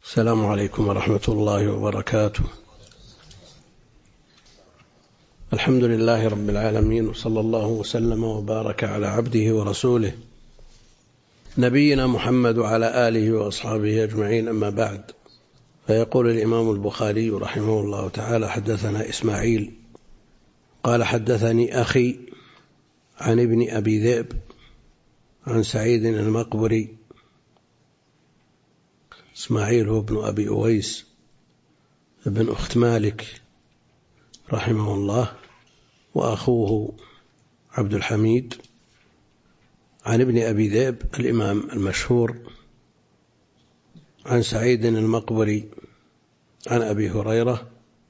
السلام عليكم ورحمة الله وبركاته. الحمد لله رب العالمين، وصلى الله وسلم وبارك على عبده ورسوله نبينا محمد وعلى آله وأصحابه أجمعين، أما بعد. فيقول الإمام البخاري رحمه الله تعالى: حدثنا إسماعيل قال حدثني أخي عن ابن أبي ذئب عن سعيد المقبري. إسماعيل هو ابن أبي أويس ابن أخت مالك رحمه الله، وأخوه عبد الحميد، عن ابن أبي ذئب الإمام المشهور، عن سعيد المقبري عن أبي هريرة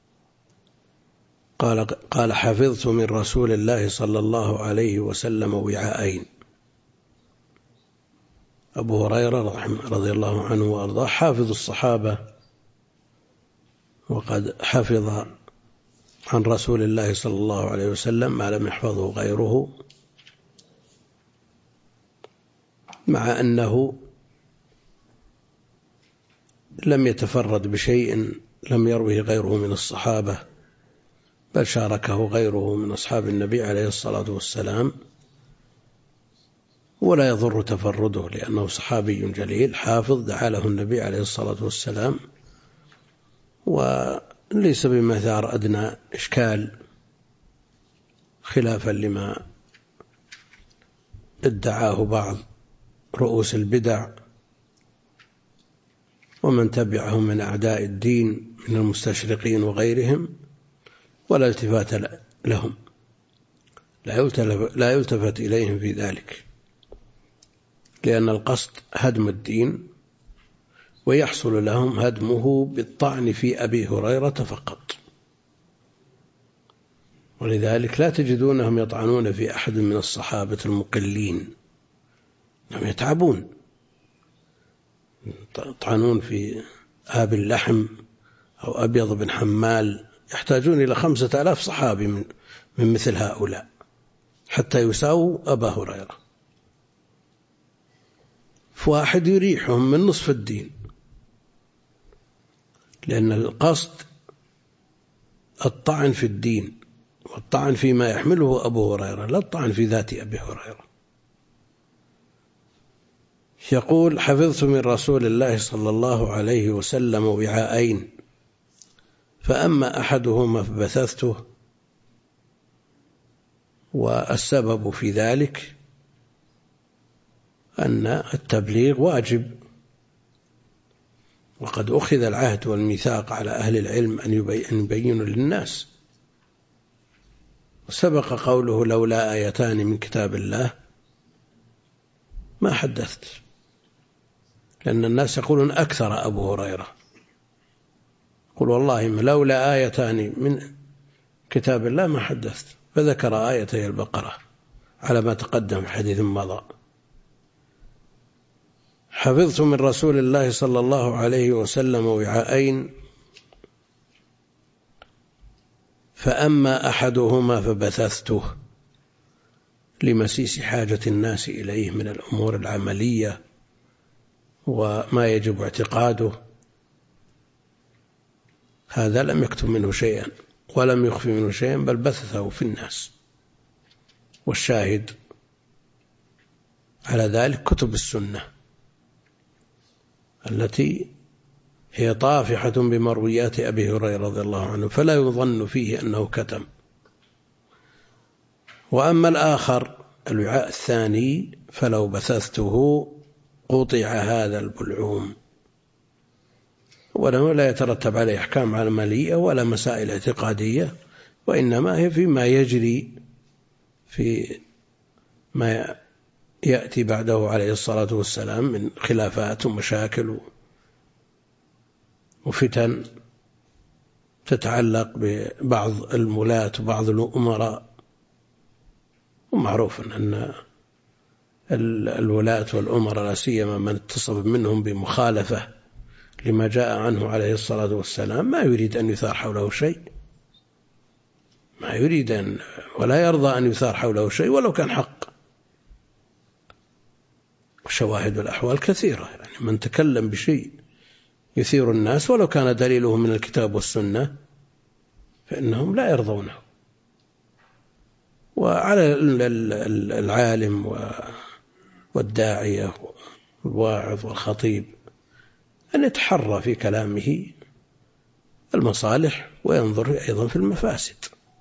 قال حفظت من رسول الله صلى الله عليه وسلم وعاءين. أبو هريرة رضي الله عنه وأرضاه حافظ الصحابة، وقد حفظ عن رسول الله صلى الله عليه وسلم ما لم يحفظه غيره، مع أنه لم يتفرد بشيء لم يروه غيره من الصحابة، بل شاركه غيره من أصحاب النبي عليه الصلاة والسلام، ولا يضر تفرده لأنه صحابي جليل حافظ دعا له النبي عليه الصلاة والسلام، وليس بمثار أدنى إشكال، خلافا لما ادعاه بعض رؤوس البدع ومن تبعهم من أعداء الدين من المستشرقين وغيرهم، ولا التفات لهم، لا يلتفت إليهم في ذلك، لأن القصد هدم الدين، ويحصل لهم هدمه بالطعن في أبي هريرة فقط. ولذلك لا تجدونهم يطعنون في أحد من الصحابة المقلين، هم يتعبون، يطعنون في آب اللحم أو أبيض بن حمال، يحتاجون إلى 5000 صحابي من مثل هؤلاء حتى يساووا أبا هريرة، فواحد يريحهم من نصف الدين، لأن القصد الطعن في الدين والطعن فيما يحمله أبو هريرة، لا الطعن في ذات أبي هريرة. يقول: حفظت من رسول الله صلى الله عليه وسلم وعاءين، فأما أحدهما فبثثته. والسبب في ذلك أن التبليغ واجب، وقد أخذ العهد والميثاق على أهل العلم أن يبينوا للناس، وسبق قوله: لولا آيتان من كتاب الله ما حدثت، لأن الناس يقولون أكثر أبو هريرة، قل والله لولا آيتان من كتاب الله ما حدثت، فذكر آيتي البقرة على ما تقدم في حديث مضى. حفظت من رسول الله صلى الله عليه وسلم وعاءين، فأما أحدهما فبثثته لمسيس حاجة الناس إليه من الأمور العملية وما يجب اعتقاده، هذا لم يكتم منه شيئا ولم يخفي منه شيئا، بل بثثه في الناس. والشاهد على ذلك كتب السنة التي هي طافحة بمرويات أبي هريرة رضي الله عنه، فلا يظن فيه أنه كتم. وأما الآخر الوعاء الثاني فلو بثثته قطع هذا البلعوم، وله لا يترتب عليه أحكام عملية ولا مسائل اعتقادية، وإنما هي فيما يجري في ما يأتي بعده عليه الصلاة والسلام من خلافات ومشاكل وفتن تتعلق ببعض المولاة وبعض الأمراء. ومعروف أن الولاة والأمراء لا سيما من اتصف منهم بمخالفة لما جاء عنه عليه الصلاة والسلام ما يريد أن يثار حوله شيء، ما يريد ولا يرضى أن يثار حوله شيء ولو كان حق. وشواهد الأحوال كثيرة، يعني من تكلم بشيء يثير الناس ولو كان دليله من الكتاب والسنة فإنهم لا يرضونه. وعلى العالم والداعية والواعظ والخطيب أن يتحرى في كلامه المصالح وينظر أيضا في المفاسد.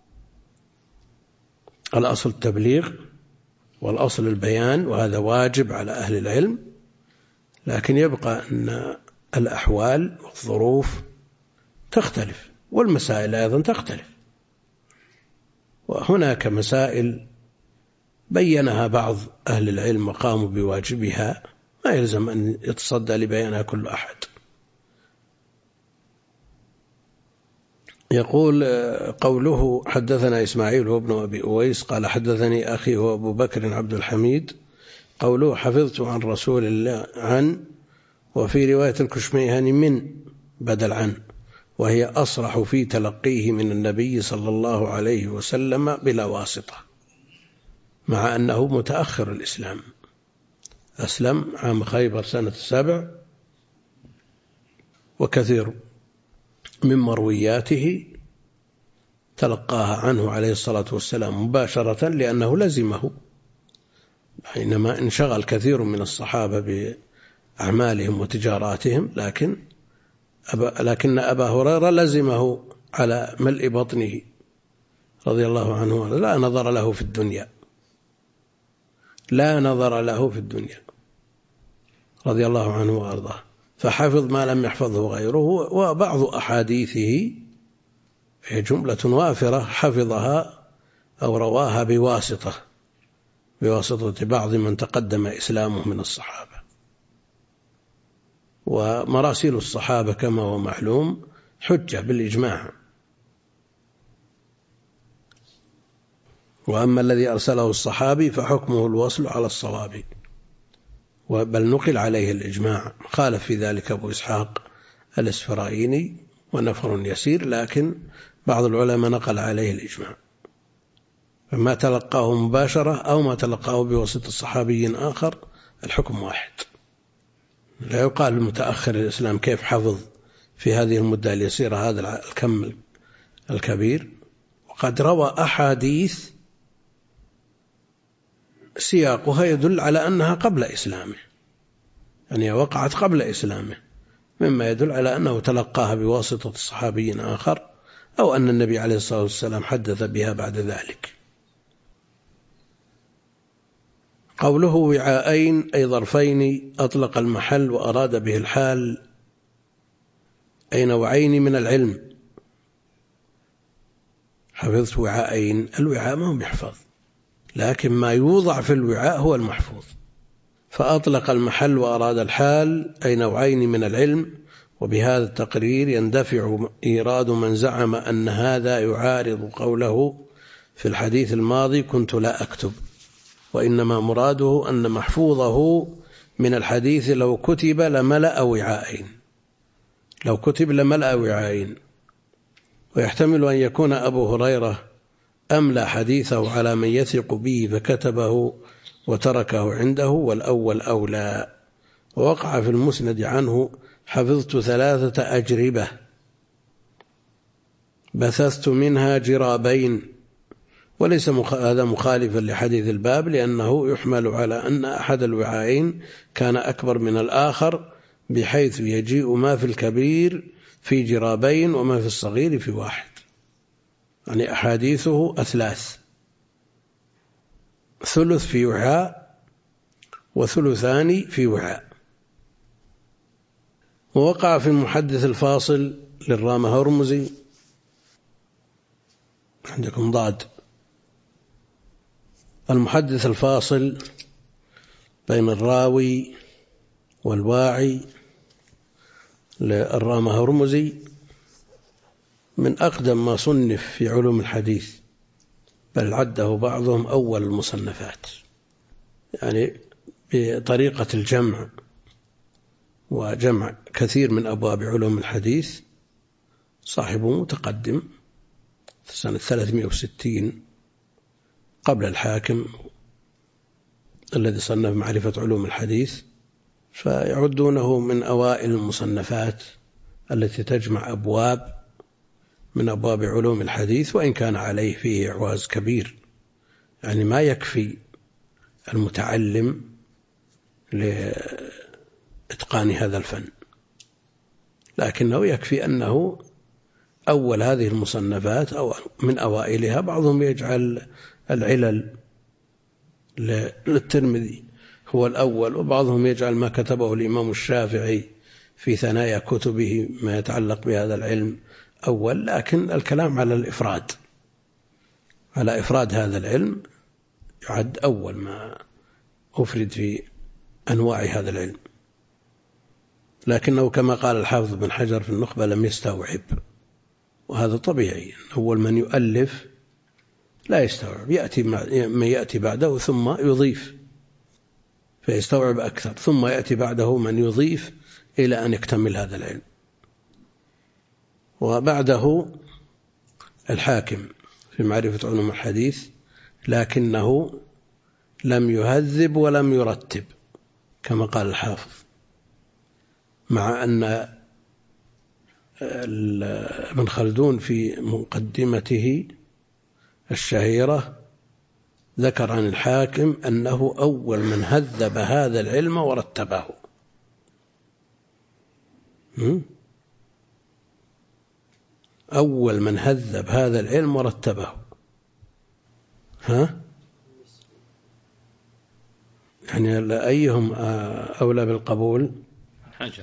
الأصل التبليغ والأصل البيان، وهذا واجب على أهل العلم، لكن يبقى أن الأحوال والظروف تختلف والمسائل أيضا تختلف. وهناك مسائل بينها بعض أهل العلم وقاموا بواجبها ما يلزم أن يتصدى لبيانها كل أحد. يقول قوله حدثنا إسماعيل هو ابن أبي أويس قال حدثني أخي هو أبو بكر عبد الحميد، قوله حفظت عن رسول الله عن، وفي رواية الكشميهاني من بدل عن، وهي أصرح في تلقيه من النبي صلى الله عليه وسلم بلا واسطة، مع أنه متأخر الإسلام، أسلم عام خيبر سنة 7، وكثير من مروياته تلقاها عنه عليه الصلاة والسلام مباشرة لأنه لزمه، حينما انشغل كثير من الصحابة بأعمالهم وتجاراتهم، لكن أبا هريرة لزمه على ملء بطنه رضي الله عنه، لا نظر له في الدنيا، لا نظر له في الدنيا رضي الله عنه وأرضاه، فحفظ ما لم يحفظه غيره. وبعض أحاديثه هي جملة وافرة حفظها أو رواها بواسطة بعض من تقدم إسلامه من الصحابة. ومراسيل الصحابة كما هو معلوم حجة بالإجماع، وأما الذي أرسله الصحابي فحكمه الوصل على الصواب، بل نقل عليه الإجماع. خالف في ذلك أبو إسحاق الإسفرايني ونفر يسير، لكن بعض العلماء نقل عليه الإجماع، فما تلقاه مباشرة أو ما تلقاه بواسطة صحابي آخر الحكم واحد. لا يقال المتأخر الإسلام كيف حفظ في هذه المدة اليسيرة هذا الكم الكبير، وقد روى أحاديث سياقها يدل على أنها قبل إسلامه، يعني وقعت قبل إسلامه، مما يدل على أنه تلقاها بواسطة صحابي آخر، أو أن النبي عليه الصلاة والسلام حدث بها بعد ذلك. قوله وعاءين أي ظرفين، أطلق المحل وأراد به الحال، أي نوعين من العلم. حفظت وعاءين، الوعاء ما هو يحفظ، لكن ما يوضع في الوعاء هو المحفوظ. فأطلق المحل وأراد الحال أي نوعين من العلم. وبهذا التقرير يندفع إيراد من زعم أن هذا يعارض قوله في الحديث الماضي كنت لا أكتب، وإنما مراده أن محفوظه من الحديث لو كتب لملأ وعاءين، لو كتب لملأ وعاءين. ويحتمل أن يكون أبو هريرة أملى حديثه على من يثق به فكتبه وتركه عنده، والأول أولى. ووقع في المسند عنه حفظت 3 أجربة بثثت منها جرابين، وليس هذا مخالفا لحديث الباب، لأنه يحمل على أن أحد الوعاءين كان أكبر من الآخر، بحيث يجيء ما في الكبير في جرابين وما في الصغير في واحد، يعني أحاديثه 3، ثلث في وعاء وثلثان في وعاء. ووقع في المحدث الفاصل للرام هرمزي، عندكم ضاد، المحدث الفاصل بين الراوي والواعي للرام هرمزي من أقدم ما صنف في علوم الحديث، بل عده بعضهم أول المصنفات، يعني بطريقة الجمع وجمع كثير من أبواب علوم الحديث. صاحبه متقدم في سنة 360 قبل الحاكم الذي صنف معرفة علوم الحديث، فيعدونه من أوائل المصنفات التي تجمع أبواب من أبواب علوم الحديث، وإن كان عليه فيه إعواز كبير، يعني ما يكفي المتعلم لإتقان هذا الفن، لكنه يكفي أنه أول هذه المصنفات أو من أوائلها. بعضهم يجعل العلل للترمذي هو الأول، وبعضهم يجعل ما كتبه الإمام الشافعي في ثنايا كتبه ما يتعلق بهذا العلم أول، لكن الكلام على الإفراد، على إفراد هذا العلم يعد أول ما أفرد في أنواع هذا العلم، لكنه كما قال الحافظ بن حجر في النخبة لم يستوعب، وهذا طبيعي. أول من يؤلف لا يستوعب، يأتي من يأتي بعده ثم يضيف فيستوعب أكثر، ثم يأتي بعده من يضيف إلى أن يكتمل هذا العلم. وبعده الحاكم في معرفة علوم الحديث، لكنه لم يهذب ولم يرتب كما قال الحافظ، مع أن ابن خلدون في مقدمته الشهيرة ذكر عن الحاكم أنه أول من هذب هذا العلم ورتبه. أول من هذب هذا العلم ورتبه. يعني أيهم أولى بالقبول؟ حجر.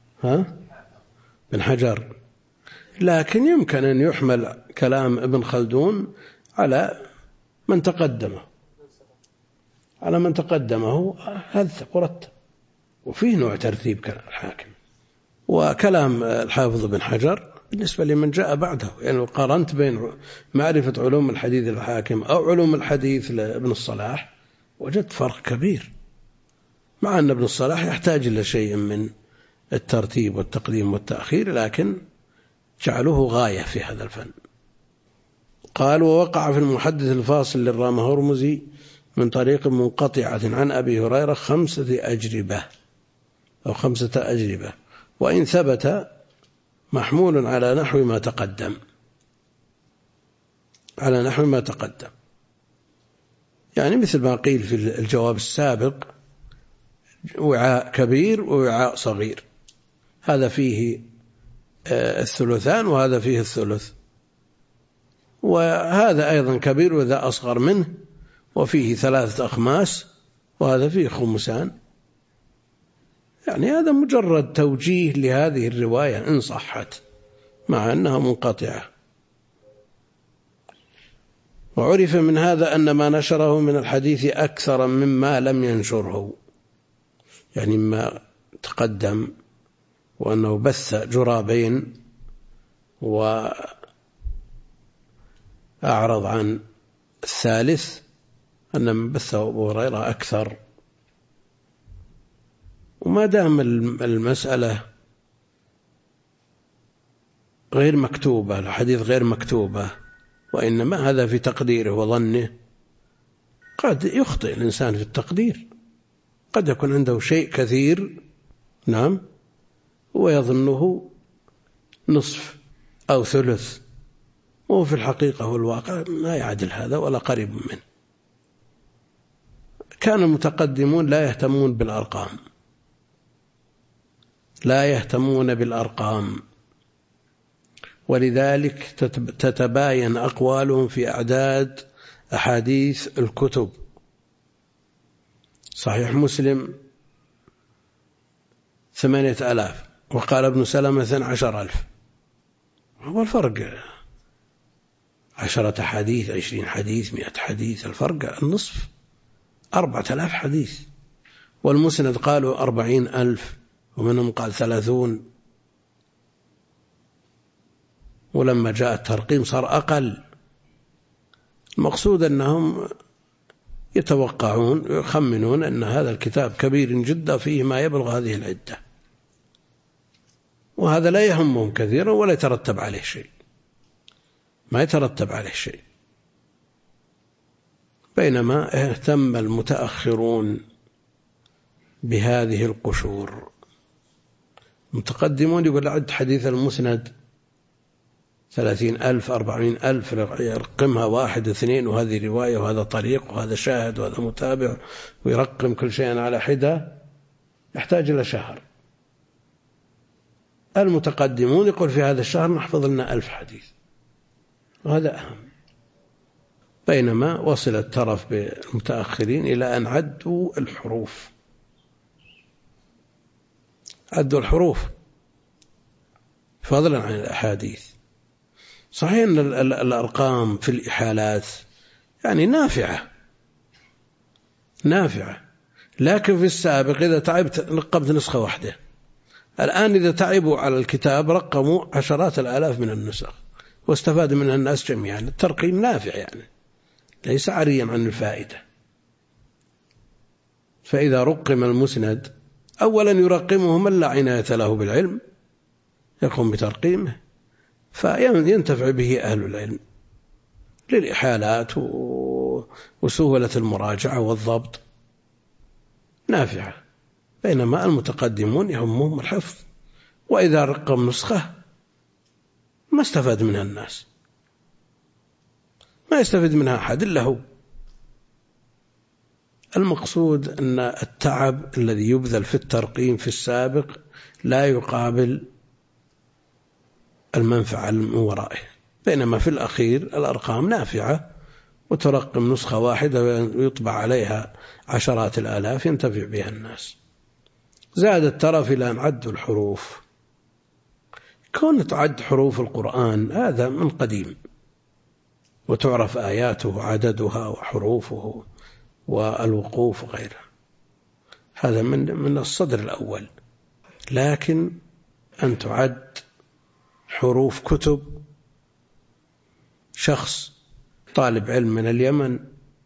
بن حجر. لكن يمكن أن يحمل كلام ابن خلدون على من تقدمه، على من تقدمه هذب ورتب، وفيه نوع ترتيب كلام الحاكم. وكلام الحافظ بن حجر بالنسبة لمن جاء بعده، يعني لو قارنت بين معرفة علوم الحديث للحاكم أو علوم الحديث لابن الصلاح وجدت فرق كبير، مع أن ابن الصلاح يحتاج إلى شيء من الترتيب والتقديم والتأخير، لكن جعلوه غاية في هذا الفن. قال: ووقع في المحدث الفاصل للرام هرمزي من طريق منقطعة عن أبي هريرة 5 أجربة أو 5 أجربة، وإن ثبت محمول على نحو ما تقدم، على نحو ما تقدم، يعني مثل ما قيل في الجواب السابق: وعاء كبير ووعاء صغير، هذا فيه الثلثان وهذا فيه الثلث، وهذا أيضا كبير وذا أصغر منه، وفيه 3 أخماس وهذا فيه 5. يعني هذا مجرد توجيه لهذه الرواية إن صحت، مع أنها منقطعة. وعرف من هذا أن ما نشره من الحديث أكثر مما لم ينشره، يعني ما تقدم وأنه بث جرابين وأعرض عن الثالث، أن من بثه أبو هريرة أكثر. وما دام المسألة غير مكتوبة، الحديث غير مكتوبة، وإنما هذا في تقديره وظنه، قد يخطئ الإنسان في التقدير، قد يكون عنده شيء كثير نعم ويظنه نصف أو ثلث، وفي الحقيقة والواقع ما يعدل هذا ولا قريب منه. كان المتقدمون لا يهتمون بالأرقام، لا يهتمون بالأرقام، ولذلك تتباين أقوالهم في أعداد أحاديث الكتب. صحيح مسلم 8,000، وقال ابن سلمة 12,000، هو الفرق 10 حديث، 20 حديث، 100 حديث، الفرق النصف، 4,000 حديث. والمسند قالوا 40,000، ومنهم قال 30، ولما جاء الترقيم صار أقل. المقصود أنهم يتوقعون ويخمنون أن هذا الكتاب كبير جدا فيه ما يبلغ هذه العدة، وهذا لا يهمهم كثيرا ولا يترتب عليه شيء، ما يترتب عليه شيء. بينما اهتم المتأخرون بهذه القشور، متقدمون يقول عد حديث المسند 30,000 40,000 يرقمها 1 2 وهذه رواية وهذا طريق وهذا شاهد وهذا متابع ويرقم كل شيء على حدة، يحتاج إلى شهر. المتقدمون يقول في هذا الشهر نحفظ لنا 1000 حديث، وهذا أهم. بينما وصل الترف بالمتأخرين إلى أن عدوا الحروف، عدوا الحروف فضلا عن الأحاديث. صحيح أن الأرقام في الإحالات يعني نافعة، لكن في السابق إذا تعبت رقمت نسخة واحدة. الآن إذا تعبوا على الكتاب رقموا عشرات الآلاف من النسخ واستفاد منها الناس جميعا. الترقيم نافع يعني ليس عاريا عن الفائدة. فإذا رقم المسند أولا يرقمه من لا عناية له بالعلم يقوم بترقيمه، فينتفع به أهل العلم للإحالات وسهولة المراجعة والضبط، نافعة. بينما المتقدمون يهمهم الحفظ، وإذا رقم نسخة ما استفاد منها الناس، ما يستفيد منها أحد إلا هو. المقصود أن التعب الذي يبذل في الترقيم في السابق لا يقابل المنفعة من ورائه، بينما في الأخير الأرقام نافعة، وترقم نسخة واحدة ويطبع عليها عشرات الآلاف ينتفع بها الناس. زاد الترف إلى أن عدوا الحروف. كون تعد حروف القرآن هذا من قديم، وتعرف آياته عددها وحروفه والوقوف وغيره، هذا من الصدر الأول. لكن أن تعد حروف كتب، شخص طالب علم من اليمن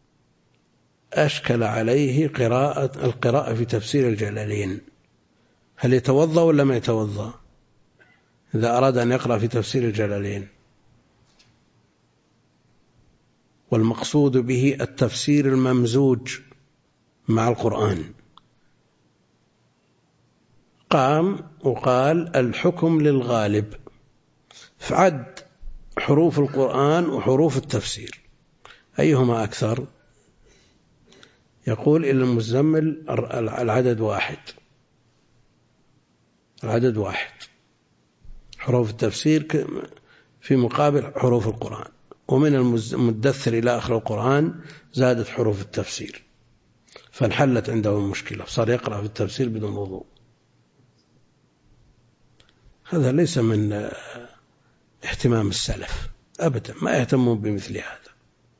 أشكل عليه القراءة في تفسير الجلالين، هل يتوضأ ولا ما يتوضأ إذا أراد أن يقرأ في تفسير الجلالين؟ والمقصود به التفسير الممزوج مع القرآن. قام وقال الحكم للغالب، فعد حروف القرآن وحروف التفسير أيهما أكثر؟ يقول إلى المزمل العدد واحد، حروف التفسير في مقابل حروف القرآن. ومن المدثر إلى آخر القرآن زادت حروف التفسير، فانحلت عنده المشكلة، صار يقرأ في التفسير بدون وضوء. هذا ليس من اهتمام السلف أبدا، ما يهتمون بمثل هذا.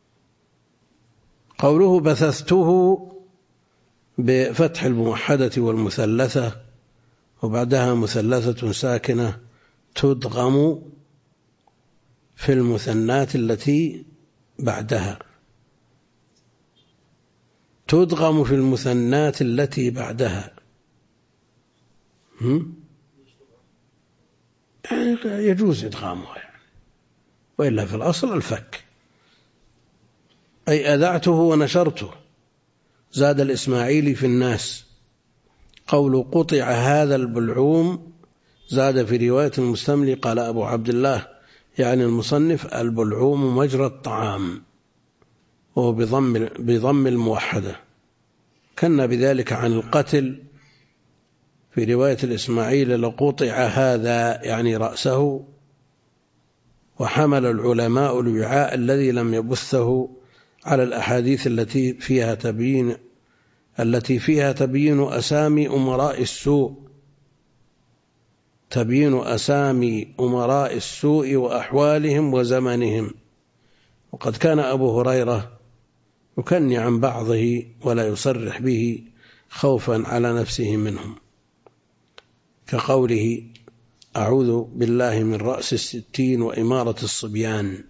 قوله بثثته بفتح الموحدة والمثلثة وبعدها مثلثة ساكنة تدغم في المثنات التي بعدها، تدغم في المثنات التي بعدها، يعني يجوز إدغامها يعني، وإلا في الأصل الفك. أي أذعته ونشرته. زاد الإسماعيلي في الناس قول قطع هذا البلعوم، زاد في رواية المستملي قال أبو عبد الله يعني المصنف البلعوم مجرى الطعام، وهو بضم الموحدة، كنا بذلك عن القتل. في رواية الإسماعيل لقطع هذا يعني رأسه. وحمل العلماء الوعاء الذي لم يبثه على الأحاديث التي فيها تبين أسامي أمراء السوء، تبين أسامي أمراء السوء وأحوالهم وزمنهم. وقد كان أبو هريرة يكني عن بعضه ولا يصرح به خوفا على نفسه منهم، كقوله أعوذ بالله من رأس 60 وإمارة الصبيان،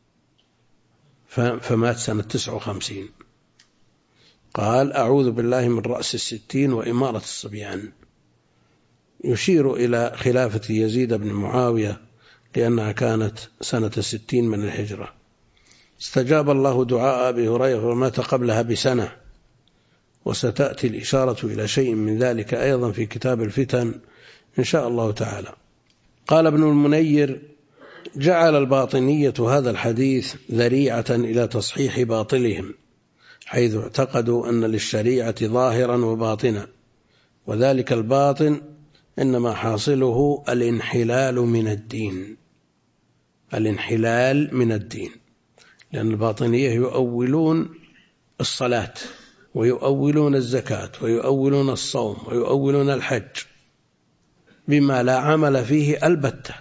فمات سنة 59. قال أعوذ بالله من رأس 60 وإمارة الصبيان، يشير إلى خلافة يزيد بن معاوية لأنها كانت سنة 60 من الهجرة. استجاب الله دعاء أبي هريرة ومات قبلها بسنة. وستأتي الإشارة إلى شيء من ذلك أيضا في كتاب الفتن إن شاء الله تعالى. قال ابن المنير: جعل الباطنية هذا الحديث ذريعة إلى تصحيح باطلهم، حيث اعتقدوا أن للشريعة ظاهرا وباطنا، وذلك الباطن إنما حاصله الانحلال من الدين. الانحلال من الدين، لأن الباطنية يؤولون الصلاة ويؤولون الزكاة ويؤولون الصوم ويؤولون الحج بما لا عمل فيه البتة،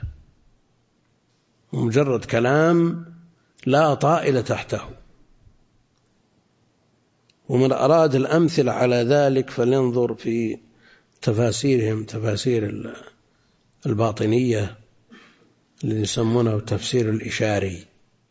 مجرد كلام لا طائل تحته. ومن أراد الأمثلة على ذلك فلينظر في تفاسيرهم، تفاسير الباطنية الذي يسمونه تفسير الإشاري.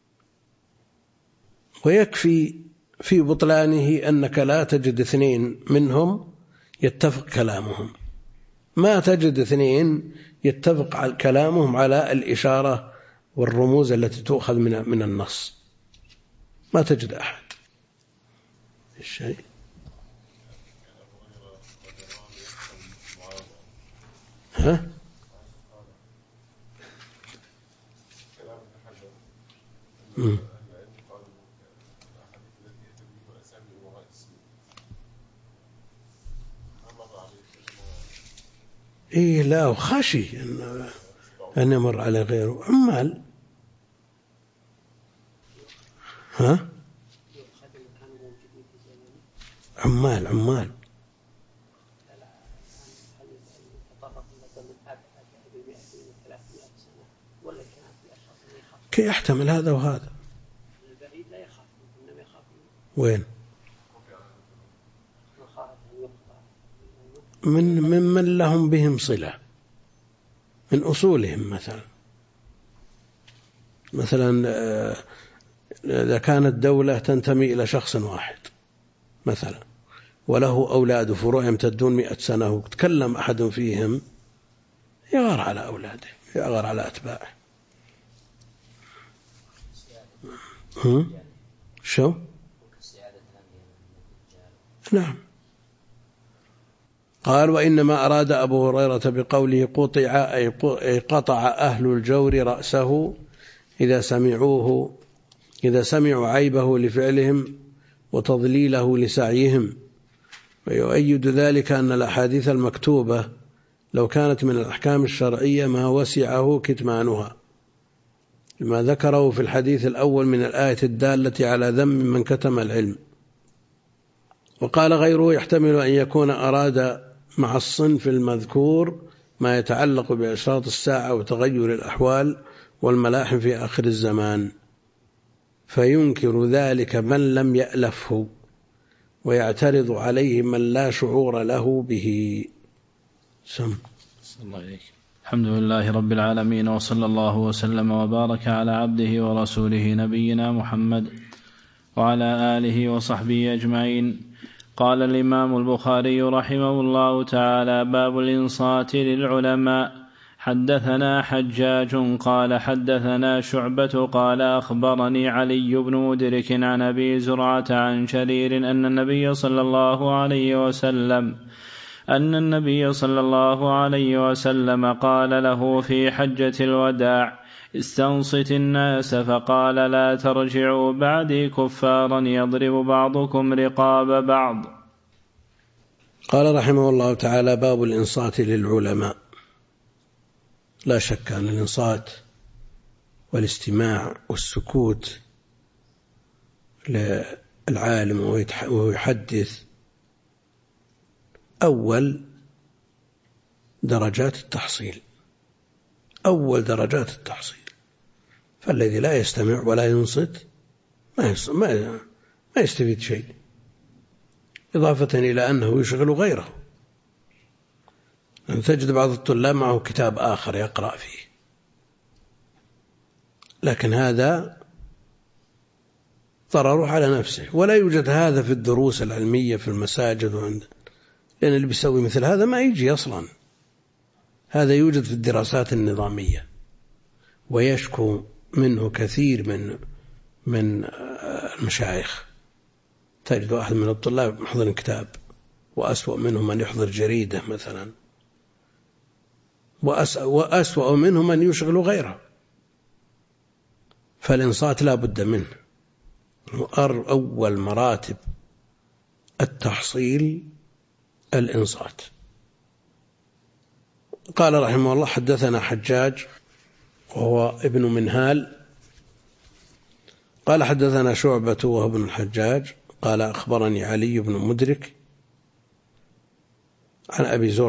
ويكفي في بطلانه أنك لا تجد اثنين منهم يتفق كلامهم، ما تجد اثنين يتفق كلامهم على الإشارة والرموز التي تؤخذ من النص، ما تجد أحد. الشيء ها؟ إيه لا، وخشي أن يمر على غيره. عمال، ها؟ عمال كي يحتمل هذا وهذا. وين؟ من لهم بهم صلة، من أصولهم. مثلا إذا كانت دولة تنتمي إلى شخص واحد مثلا وله أولاد فروع يمتدون 100 سنة، وتكلم أحد فيهم يغار على أولاده، يغار على أتباعه. شو؟ نعم. قال: وإنما أراد أبو هريرة بقوله قطع أي قطع أهل الجور رأسه إذا سمعوا عيبه لفعلهم وتضليله لسعيهم. ويؤيد ذلك أن الأحاديث المكتوبة لو كانت من الأحكام الشرعية ما وسعه كتمانها، لما ذكره في الحديث الأول من الآية الدالة على ذم من كتم العلم. وقال غيره: يحتمل أن يكون أراد مع الصنف المذكور ما يتعلق بأشراط الساعة وتغير الأحوال والملاحم في آخر الزمان، فينكر ذلك من لم يألفه ويعترض عليه من لا شعور له به. الله عليك. الحمد لله رب العالمين، وصلى الله وسلم وبارك على عبده ورسوله نبينا محمد وعلى آله وصحبه أجمعين. قال الإمام البخاري رحمه الله تعالى: باب الإنصات للعلماء. حدثنا حجاج قال حدثنا شعبة قال أخبرني علي بن مدرك عن أبي زرعة عن شرير أن النبي صلى الله عليه وسلم قال له في حجة الوداع: استنصت الناس، فقال: لا ترجعوا بعدي كفارا يضرب بعضكم رقاب بعض. قال رحمه الله تعالى: باب الإنصات للعلماء. لا شك أن الإنصات والاستماع والسكوت للعالم وهو يحدث أول درجات التحصيل، فالذي لا يستمع ولا ينصت ما يستفيد شيء، إضافة إلى أنه يشغل غيره. أن تجد بعض الطلاب معه كتاب آخر يقرأ فيه، لكن هذا ضرره على نفسه. ولا يوجد هذا في الدروس العلمية في المساجد لأن اللي بيسوي مثل هذا ما يجي أصلا. هذا يوجد في الدراسات النظامية، ويشكو منه كثير من المشايخ. تجد واحد من الطلاب محضر كتاب، وأسوأ منه من يحضر جريدة مثلا، وأسوأ منه من يشغل غيره، فالإنصات لا بد منه. أول مراتب التحصيل الإنصات. قال رحمه الله: حدثنا حجاج وهو ابن منهال قال حدثنا شعبة وهو ابن الحجاج قال أخبرني علي بن مدرك عن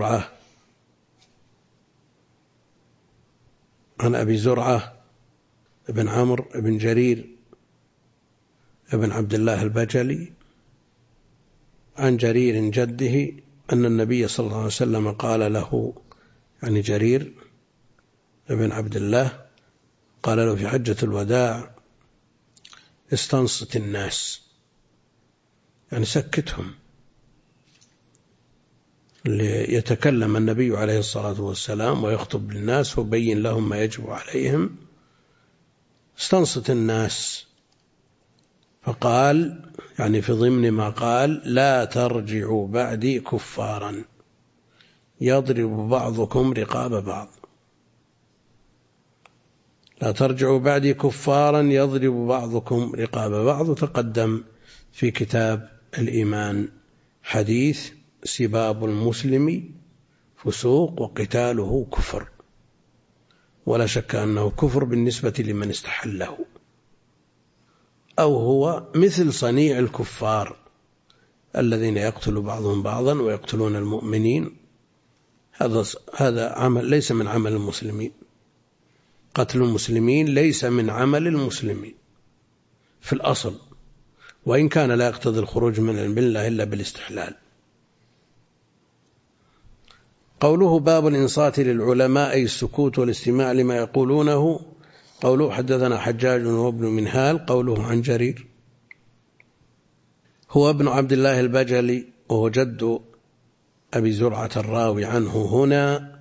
أبي زرعة ابن عمرو ابن جرير ابن عبد الله البجلي عن جرير جده أن النبي صلى الله عليه وسلم قال له، يعني جرير ابن عبد الله، قال له في حجة الوداع: استنصت الناس، يعني سكتهم. ليتكلم النبي عليه الصلاة والسلام ويخطب للناس ويبين لهم ما يجب عليهم. استنصت الناس، فقال، يعني في ضمن ما قال: لا ترجعوا بعدي كفارا يضرب بعضكم رقاب بعض. لا ترجعوا بعدي كفارا يضرب بعضكم رقاب بعض. تقدم في كتاب الإيمان حديث: سباب المسلم فسوق وقتاله كفر. ولا شك أنه كفر بالنسبة لمن استحله، أو هو مثل صنيع الكفار الذين يقتل بعضهم بعضا ويقتلون المؤمنين. هذا عمل ليس من عمل المسلمين. قتل المسلمين ليس من عمل المسلمين في الأصل، وإن كان لا يقتضي الخروج من الملة إلا بالاستحلال. قوله: باب الإنصات للعلماء، أي السكوت والاستماع لما يقولونه. قوله: حدثنا حجاج وابن منهال. قوله: عن جرير هو ابن عبد الله البجلي وهو جد أبي زرعة الراوي عنه هنا.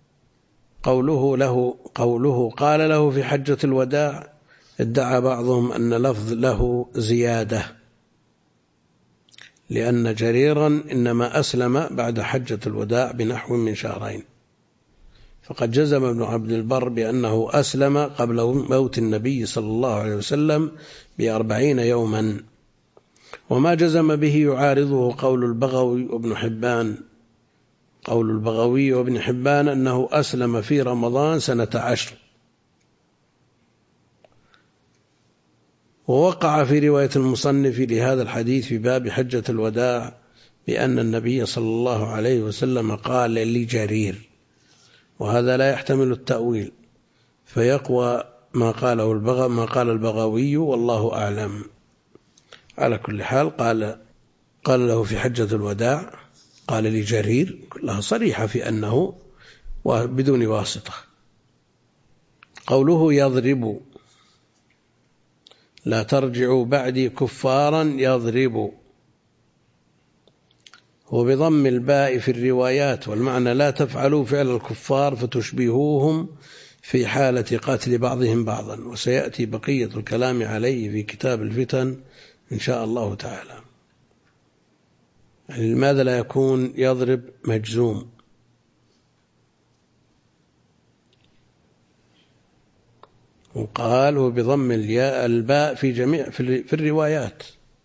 قوله قال له في حجة الوداع، ادعى بعضهم أن لفظ له زيادة، لأن جريرا إنما أسلم بعد حجة الوداع بنحو من شهرين، فقد جزم ابن عبد البر بأنه أسلم قبل موت النبي صلى الله عليه وسلم ب40 يوما. وما جزم به يعارضه قول البغوي وابن حبان أنه أسلم في رمضان سنة 10. ووقع في رواية المصنف لهذا الحديث في باب حجة الوداع بأن النبي صلى الله عليه وسلم قال لجرير، وهذا لا يحتمل التأويل، فيقوى ما قال البغوي والله أعلم. على كل حال قال له في حجة الوداع، قال لجرير، كلها صريحة في أنه بدون واسطة. قوله: يضرب، لا ترجعوا بعدي كفارا يضرب، هو بضم الباء في الروايات، والمعنى لا تفعلوا فعل الكفار فتشبهوهم في حالة قتل بعضهم بعضا. وسيأتي بقية الكلام عليه في كتاب الفتن إن شاء الله تعالى. يعني لماذا لا يكون يضرب مجزوم؟ وقال وبضم الباء في جميع في الروايات.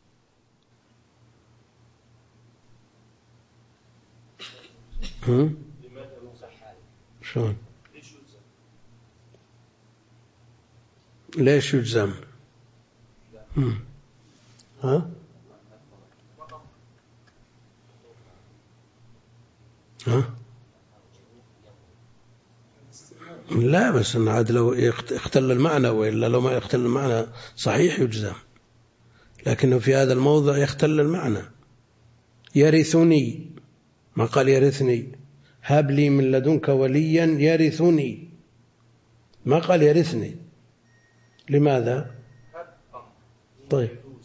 شلون؟ ليش يجزم؟ ها؟ لا، بس إن عاد لو اختل المعنى، وإلا لو ما يختل المعنى صحيح يجزم، لكنه في هذا الموضع يختل المعنى. يرثني، ما قال يرثني. هب لي من لدنك وليا يرثني، ما قال يرثني. لماذا؟ طيب،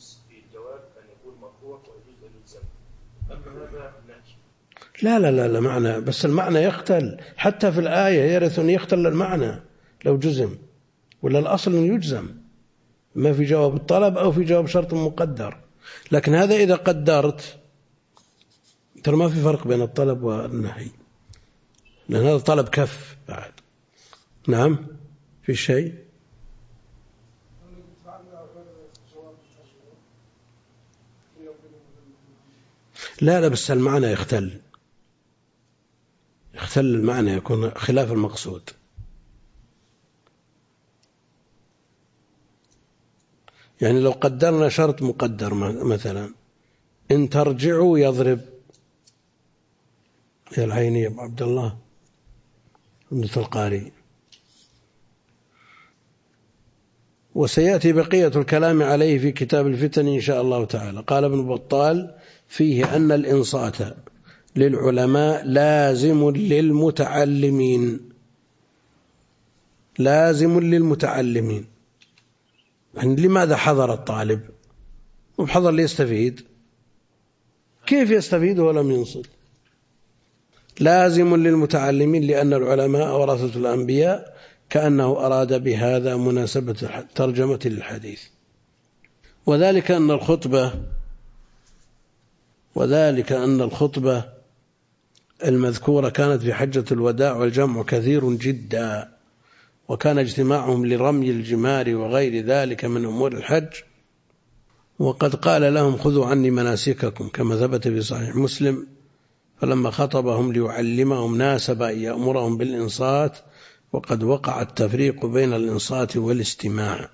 لا معنى، بس المعنى يختل. حتى في الآية يرثني يختل المعنى لو جزم، ولا الأصل يجزم، ما في جواب الطلب أو في جواب شرط مقدر. لكن هذا إذا قدرت، ترى ما في فرق بين الطلب والنهي. لأن هذا طلب كف بعد. نعم في شيء. لا بس المعنى يختل المعنى، يكون خلاف المقصود. يعني لو قدرنا شرط مقدر مثلا إن ترجعوا يضرب يا العيني يا أبو عبد الله عمدة القاري. وسيأتي بقية الكلام عليه في كتاب الفتن إن شاء الله تعالى. قال ابن بطال فيه أن الإنصات للعلماء لازم للمتعلمين. يعني لماذا حضر الطالب؟ وحضر ليستفيد، كيف يستفيد ولم ينصت؟ لازم للمتعلمين لأن العلماء ورثة الأنبياء، كأنه أراد بهذا مناسبة ترجمة للحديث. وذلك أن الخطبة المذكورة كانت في حجة الوداع، والجمع كثير جدا، وكان اجتماعهم لرمي الجمار وغير ذلك من أمور الحج. وقد قال لهم خذوا عني مناسككم كما ثبت في صحيح مسلم. فلما خطبهم ليعلمهم ناسب أن يأمرهم بالإنصات، وقد وقع التفريق بين الإنصات والاستماع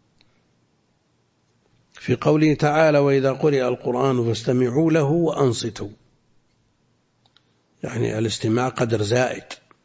في قوله تعالى وإذا قرئ القرآن فاستمعوا له وأنصتوا. يعني الاستماع قدر زائد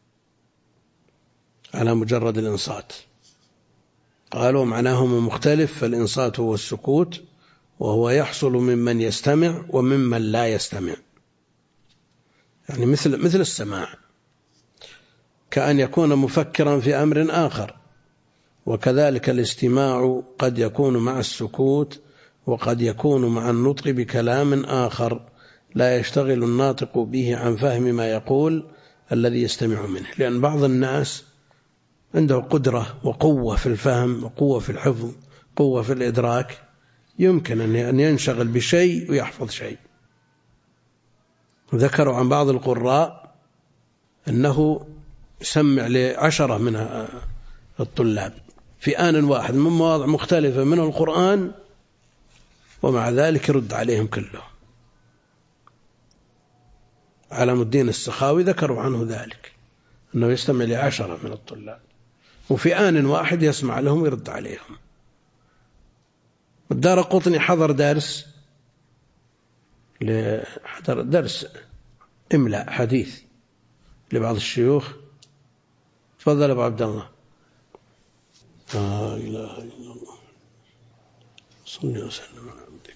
على مجرد الإنصات. قالوا معناهما مختلف، فالإنصات هو السكوت، وهو يحصل ممن يستمع وممن لا يستمع. يعني مثل السماع، كأن يكون مفكرا في أمر آخر. وكذلك الاستماع قد يكون مع السكوت، وقد يكون مع النطق بكلام آخر لا يشتغل الناطق به عن فهم ما يقول الذي يستمع منه. لأن بعض الناس عنده قدرة وقوة في الفهم وقوة في الحفظ، قوة في الإدراك، يمكن أن ينشغل بشيء ويحفظ شيء. ذكروا عن بعض القراء أنه يسمع ل10 من الطلاب في آن واحد من مواضع مختلفة من القرآن، ومع ذلك يرد عليهم كلهم. علم الدين السخاوي ذكروا عنه ذلك، أنه يستمع ل10 من الطلاب وفي آن واحد يسمع لهم ويرد عليهم. الدارقطني حضر درس إملاء حديث لبعض الشيوخ. تفضل أبو عبد الله. لا إله إلا الله صلى وسلم على عبدك.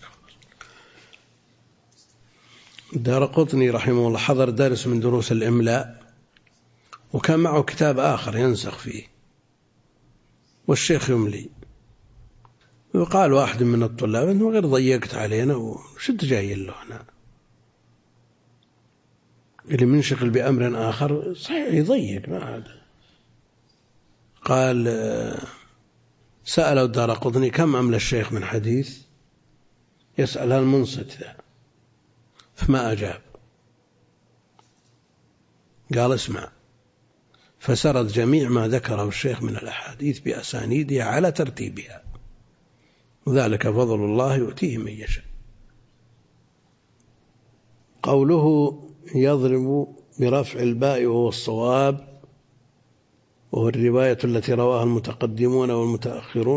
الدارقطني رحمه الله حضر درس من دروس الإملاء، وكان معه كتاب آخر ينسخ فيه، والشيخ يملي. وقال واحد من الطلاب أنه غير ضيقت علينا وش انت جاي له هنا؟ اللي منشغل بأمر آخر صحيح يضيق ما هذا. قال سأله الدارقطني كم أملى الشيخ من حديث؟ يسأل المنصت ذا، فما أجاب. قال اسمع، فسرد جميع ما ذكره الشيخ من الأحاديث بأسانيدها على ترتيبها، وذلك فضل الله يؤتيه من يشاء. قوله يضرب برفع الباء وهو الصواب، وهو الرواية التي رواها المتقدمون والمتأخرون،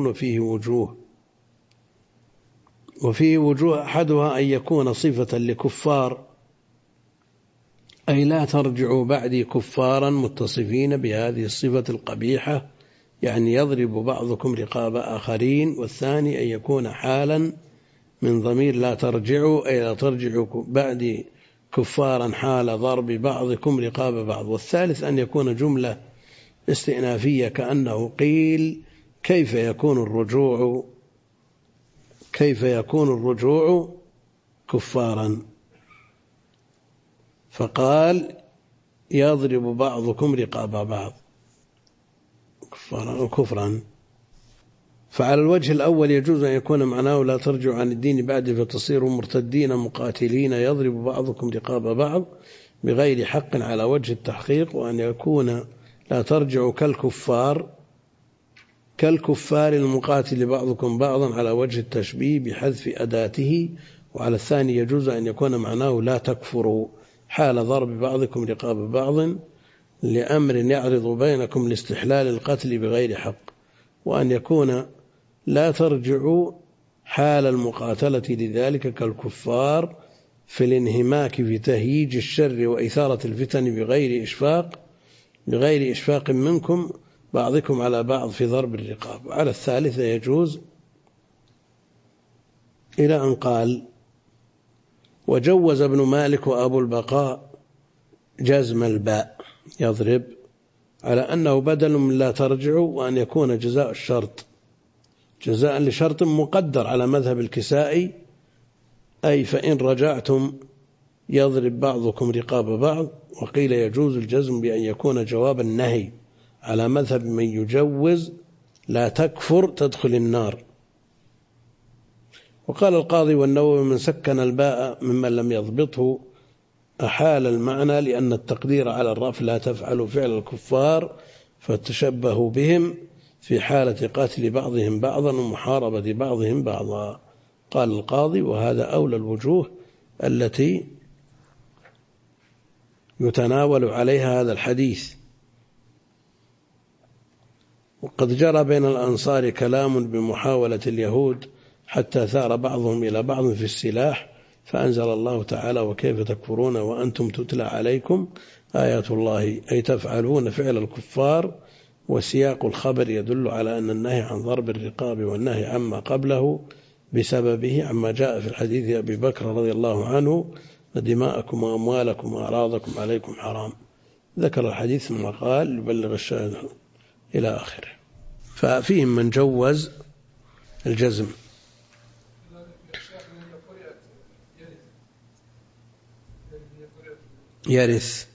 وفيه وجوه أحدها أن يكون صفة لكفار، أي لا ترجعوا بعدي كفارا متصفين بهذه الصفة القبيحة، يعني يضرب بعضكم رقاب آخرين. والثاني أن يكون حالا من ضمير لا ترجعوا، أي لا ترجعوا بعدي كفارا حال ضرب بعضكم رقاب بعض. والثالث أن يكون جملة استئنافية، كأنه قيل كيف يكون الرجوع كفارا، فقال يضرب بعضكم رقاب بعض كفرا. فعلى الوجه الأول يجوز أن يكون معناه لا ترجع عن الدين بعد فتصيروا مرتدين مقاتلين يضرب بعضكم رقاب بعض، بغير حق على وجه التحقيق، وأن يكون لا ترجع كالكفار المقاتل بعضكم بعضا على وجه التشبيه بحذف أداته. وعلى الثاني يجوز أن يكون معناه لا تكفروا حال ضرب بعضكم رقاب بعض لأمر يعرض بينكم لاستحلال القتل بغير حق، وأن يكون لا ترجعوا حال المقاتلة لذلك كالكفار في الانهماك في تهييج الشر وإثارة الفتن بغير إشفاق منكم بعضكم على بعض في ضرب الرقاب. على الثالثة يجوز، إلى أن قال: وجوز ابن مالك وأبو البقاء جزم الباء يضرب على أنه بدل من لا ترجعوا، وأن يكون جزاء الشرط جزاء لشرط مقدر على مذهب الكسائي، أي فإن رجعتم يضرب بعضكم رقاب بعض. وقيل يجوز الجزم بأن يكون جواب النهي على مذهب من يجوز لا تكفر تدخل النار. وقال القاضي والنووي: من سكن الباء ممن لم يضبطه أحال المعنى، لأن التقدير على الرفع لا تفعلوا فعل الكفار فتشبهوا بهم في حالة قتل بعضهم بعضا ومحاربة بعضهم بعضا. قال القاضي: وهذا أولى الوجوه التي يتناول عليها هذا الحديث. وقد جرى بين الأنصار كلام بمحاولة اليهود حتى ثار بعضهم إلى بعض في السلاح، فأنزل الله تعالى: وكيف تكفرون وأنتم تتلى عليكم آيات الله، أي تفعلون فعل الكفار. وسياق الخبر يدل على أن النهي عن ضرب الرقاب والنهي عما قبله بسببه، عما جاء في الحديث أبي بكر رضي الله عنه: دماءكم وأموالكم وأعراضكم عليكم حرام. ذكر الحديث ثم قال: يبلغ الشاهد إلى آخره. ففيهم من جوز الجزم. يرث،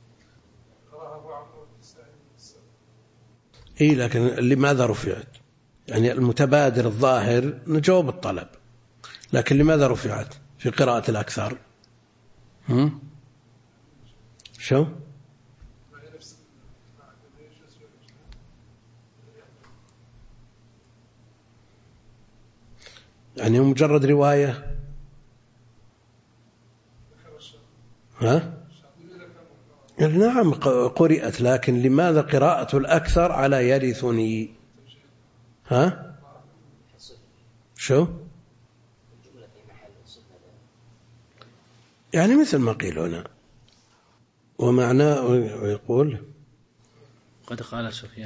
لكن لماذا رفعت؟ يعني المتبادر الظاهر نجاوب الطلب، لكن لماذا رفعت في قراءة الأكثر؟ شو؟ يعني مجرد رواية؟ نعم قرئت، لكن لماذا قراءة الأكثر على يرثني؟ شو؟ يعني مثل ما قيل هنا. ومعناه يقول: قد قال سفيان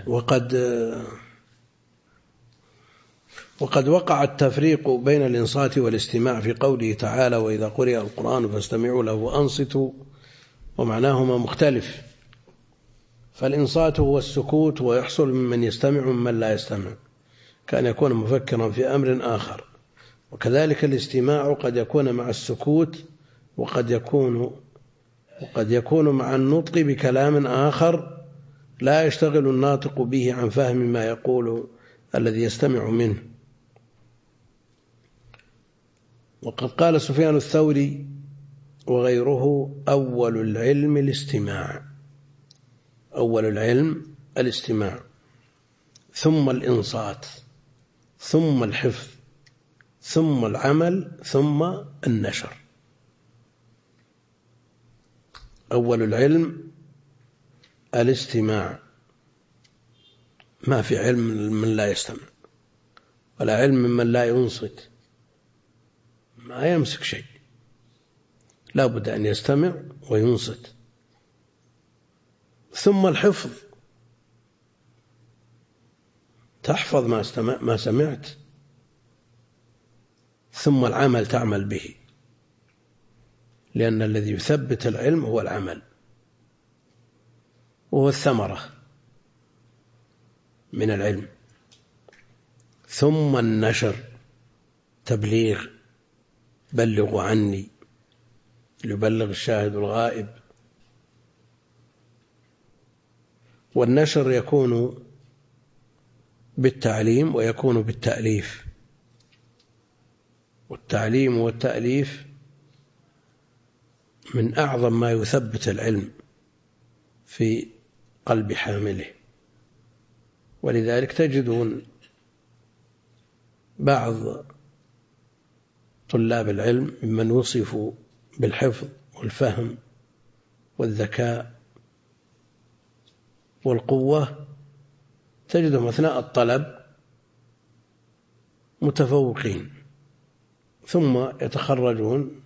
وقد وقع التفريق بين الإنصات والاستماع في قوله تعالى: وإذا قرئ القرآن فاستمعوا له وأنصتوا، ومعناهما مختلف. فالإنصات هو السكوت، ويحصل ممن يستمع ومن لا يستمع، كان يكون مفكرا في أمر آخر. وكذلك الاستماع قد يكون مع السكوت، وقد يكون مع النطق بكلام آخر لا يشتغل الناطق به عن فهم ما يقول الذي يستمع منه. وقد قال سفيان الثوري وغيره: أول العلم الاستماع، ثم الإنصات، ثم الحفظ، ثم العمل، ثم النشر. أول العلم الاستماع، ما في علم من لا يستمع، ولا علم من لا ينصت، ما يمسك شيء، لا بد أن يستمع وينصت. ثم الحفظ، تحفظ ما سمعت. ثم العمل، تعمل به، لأن الذي يثبت العلم هو العمل، وهو الثمرة من العلم. ثم النشر، تبليغ، بلغوا عني، ليبلغ الشاهد الغائب. والنشر يكون بالتعليم ويكون بالتأليف، والتعليم والتأليف من أعظم ما يثبت العلم في قلب حامله. ولذلك تجدون بعض طلاب العلم ممن وصفوا بالحفظ والفهم والذكاء والقوة تجدهم أثناء الطلب متفوقين، ثم يتخرجون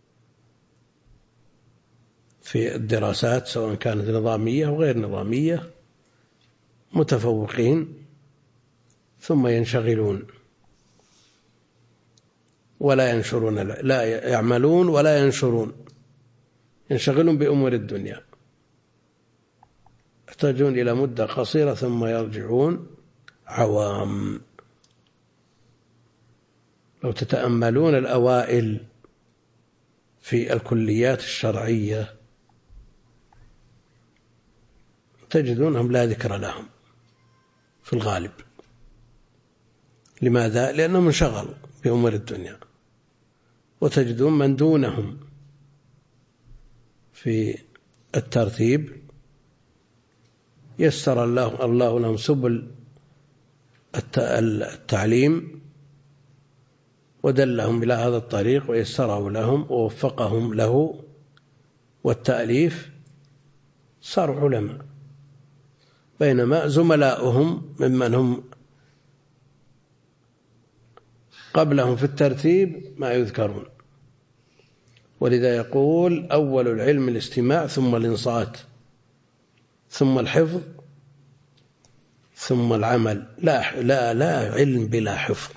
في الدراسات سواء كانت نظامية أو غير نظامية متفوقين، ثم ينشغلون ولا ينشرون، لا يعملون ولا ينشرون، ينشغلون بأمور الدنيا، يحتاجون إلى مدة قصيرة ثم يرجعون عوام. لو تتأملون الأوائل في الكليات الشرعية تجدونهم لا ذكر لهم في الغالب. لماذا؟ لأنهم انشغلوا بأمور الدنيا. وتجدون من دونهم في الترتيب يسر الله لهم سبل التعليم ودلهم إلى هذا الطريق ويسره لهم ووفقهم له والتأليف، صاروا علماء، بينما زملاؤهم ممن هم قبلهم في الترتيب ما يذكرون. ولذا يقول أول العلم الاستماع ثم الإنصات ثم الحفظ ثم العمل. لا علم بلا حفظ.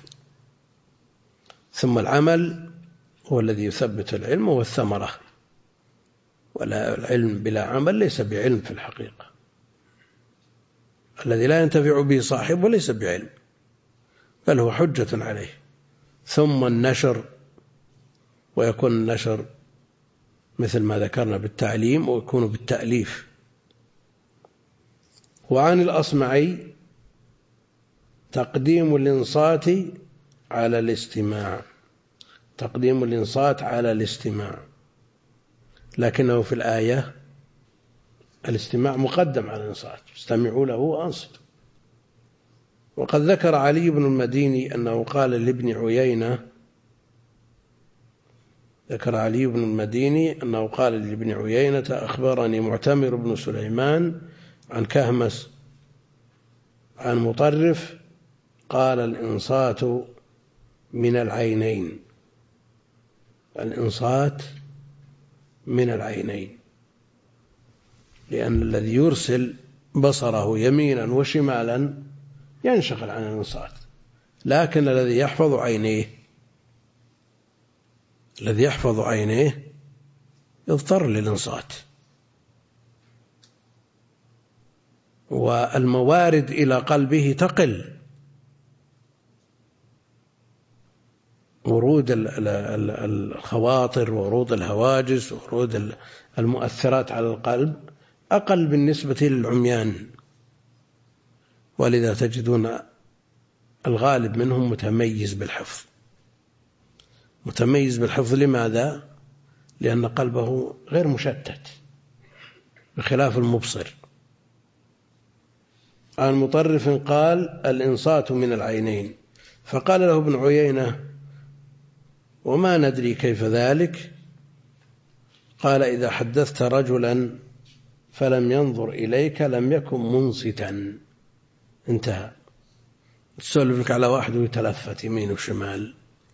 ثم العمل هو الذي يثبت العلم وهو الثمرة، ولا العلم بلا عمل ليس بعلم في الحقيقة. الذي لا ينتفع به صاحبه ليس بعلم بل هو حجة عليه. ثم النشر، ويكون النشر مثل ما ذكرنا بالتعليم ويكون بالتأليف. وعن الأصمعي تقديم الإنصات على الاستماع، تقديم الإنصات على الاستماع، لكنه في الآية الاستماع مقدم على الإنصات، استمعوا له وأنصتوا. وقد ذكر علي بن المديني أنه قال لابن عيينة، أخبرني معتمر بن سليمان عن كهمس عن مطرف قال الإنصات من العينين، الإنصات من العينين، لأن الذي يرسل بصره يمينا وشمالا ينشغل عن الإنصات، لكن الذي يحفظ عينيه يضطر للإنصات. والموارد إلى قلبه تقل، ورود الخواطر ورود الهواجس ورود المؤثرات على القلب أقل بالنسبة للعميان. ولذا تجدون الغالب منهم متميز بالحفظ. لماذا؟ لأن قلبه غير مشتت بخلاف المبصر. عن مطرف قال الإنصات من العينين، فقال له ابن عيينة وما ندري كيف ذلك؟ قال إذا حدثت رجلا فلم ينظر إليك لم يكن منصتا. انتهى. تسولفك على واحد ويتلفت يمين وشمال،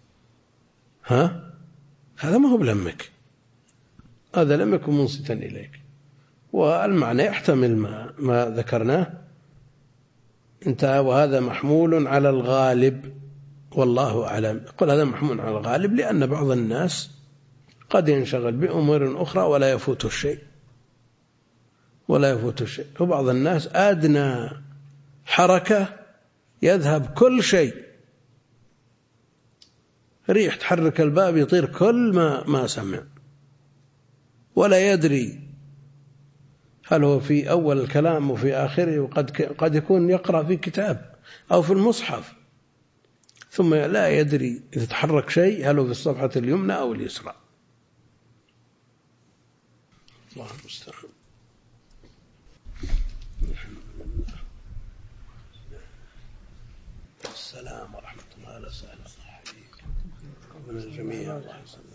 هذا ما هو بلمك، هذا لم يكن منصتا إليك. والمعنى يحتمل ما ذكرناه. انتهى. وهذا محمول على الغالب والله أعلم. قل هذا محمول على الغالب لأن بعض الناس قد ينشغل بأمور أخرى ولا يفوت الشيء. وبعض الناس أدنى حركة يذهب كل شيء، ريح تحرك الباب يطير كل ما سمع، ولا يدري هل هو في أول الكلام وفي آخره، وقد يكون يقرأ في كتاب أو في المصحف ثم لا يدري إذا تحرك شيء هل هو في الصفحة اليمنى أو اليسرى. الله المستعان. السلام ورحمة الله وبركاته. من الجميع الله يسلمك.